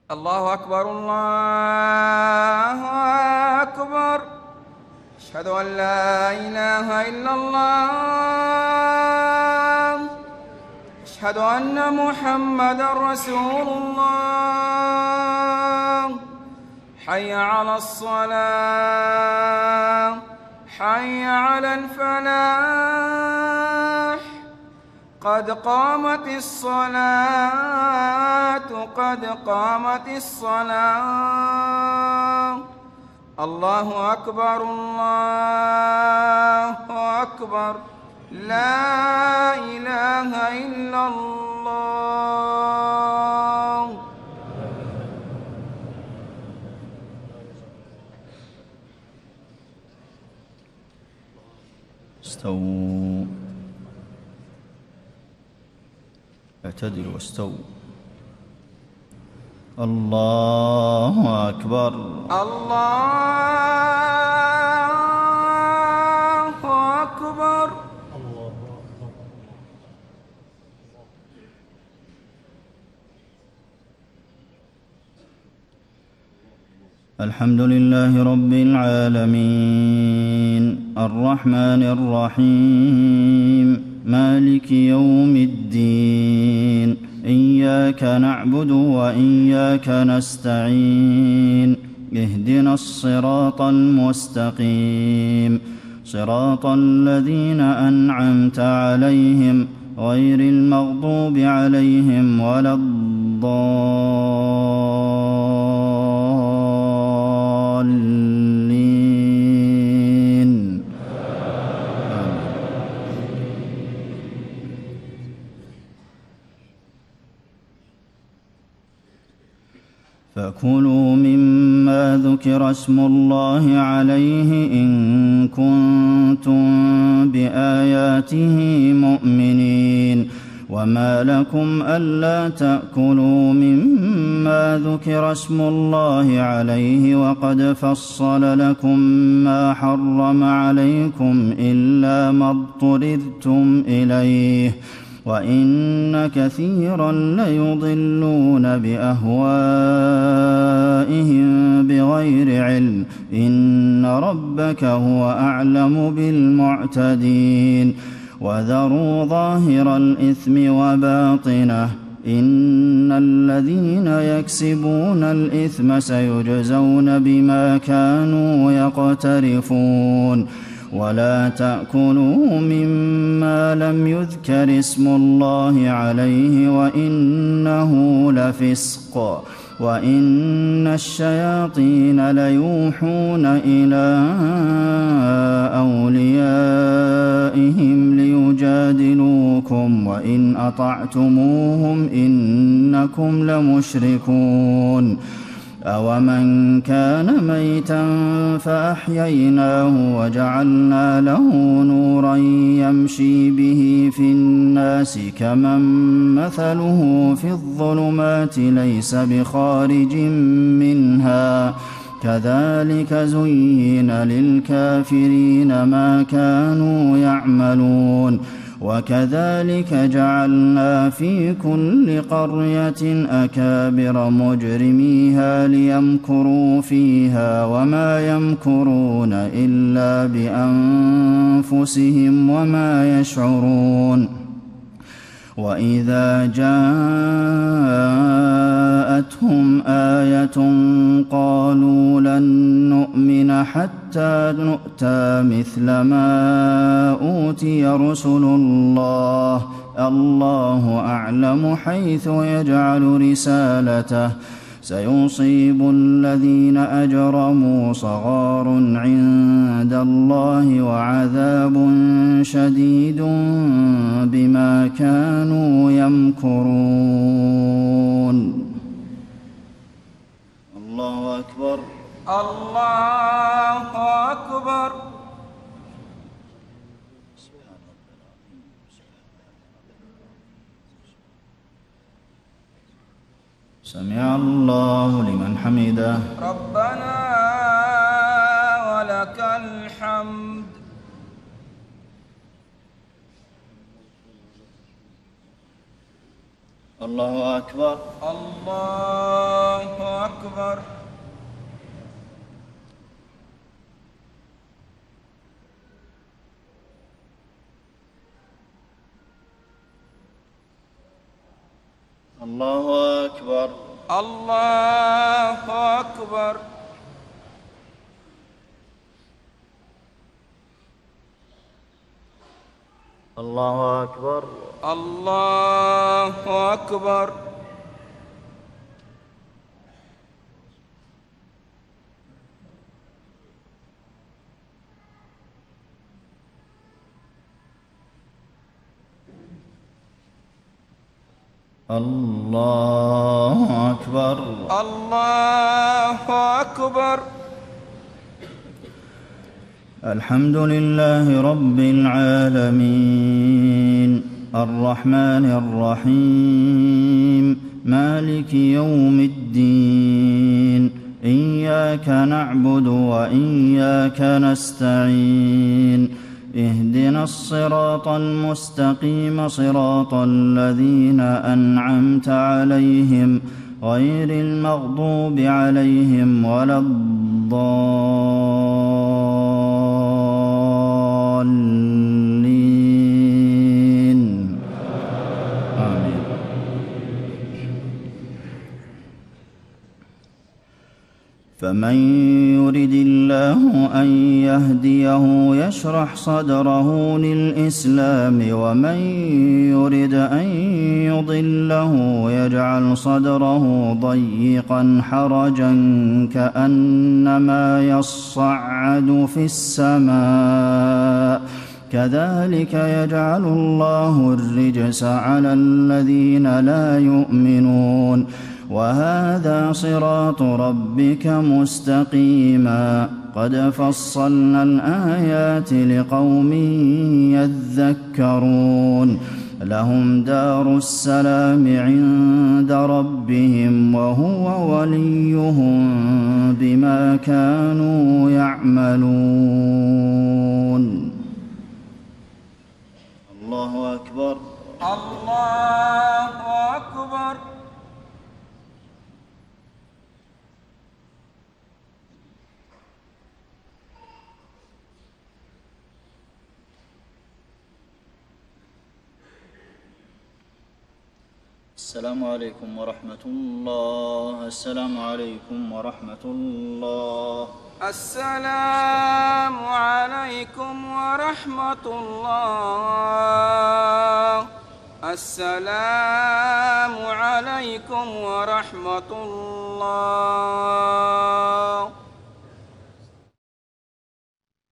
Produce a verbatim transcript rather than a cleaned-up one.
الله أكبر الله أكبر. أشهد أن لا إله إلا الله. أشهد أن محمدًا رسول الله. حي على الصلاة، حي على الفلاح، قد قامت الصلاة، قد قامت الصلاة. الله أكبر الله أكبر. لا إله إلا الله. استووا، اعتدلوا واستووا. الله أكبر الله أكبر. الحمد لله رب العالمين الرحمن الرحيم مالك يوم الدين. إياك نعبد وإياك نستعين. اهدنا الصراط المستقيم، صراط الذين أنعمت عليهم غير المغضوب عليهم ولا الضالين. فكلوا مما ذكر اسم الله عليه إن كنتم بآياته مؤمنين. وما لكم ألا تأكلوا مما ذكر اسم الله عليه وقد فصل لكم ما حرم عليكم إلا ما اضطررتم إليه. وإن كثيرا ليضلون بأهوائهم بغير علم. إن ربك هو أعلم بالمعتدين. وذروا ظاهر الإثم وباطنه، إن الذين يكسبون الإثم سيجزون بما كانوا يقترفون. ولا تأكلوا مما لم يذكر اسم الله عليه وإنه لفسق. وإن الشياطين ليوحون إلى أوليائهم ليجادلوكم وإن أطعتموهم إنكم لمشركون. أومن كان ميتا فأحييناه وجعلنا له نورا يمشي به في الناس كمن مثله في الظلمات ليس بخارج منها. كذلك زين للكافرين ما كانوا يعملون. وكذلك جعلنا في كل قرية أكابر مجرميها ليمكروا فيها وما يمكرون إلا بأنفسهم وما يشعرون. وإذا جاءتهم آية قالوا لن نؤمن حتى نؤتى مثل ما أوتي رسل الله. الله أعلم حيث يجعل رسالته. سيصيب الذين أجرموا صغار عند الله وعذاب شديد بما كانوا يمكرون. الله أكبر الله أكبر. سمع الله لمن حمده. ربنا ولك الحمد. الله أكبر. الله أكبر. الله أكبر. الله أكبر. الله أكبر. الله أكبر. الله أكبر. الله أكبر. الحمد لله رب العالمين الرحمن الرحيم مالك يوم الدين إياك نعبد وإياك نستعين اهدنا الصراط المستقيم صراط الذين أنعمت عليهم غير المغضوب عليهم ولا الضالين آمين. فمن يرد الله أن يهديه يشرح صدره للإسلام ومن يرد أن يضله يجعل صدره ضيقا حرجا كأنما يصعد في السماء كذلك يجعل الله الرجس على الذين لا يؤمنون وهذا صراط ربك مستقيما قد فصلنا الآيات لقوم يذكرون لهم دار السلام عند ربهم وهو وليهم بما كانوا يعملون. الله أكبر. الله أكبر. السلام عليكم ورحمة الله. السلام عليكم ورحمة الله. السلام عليكم ورحمة الله. السلام عليكم ورحمة الله.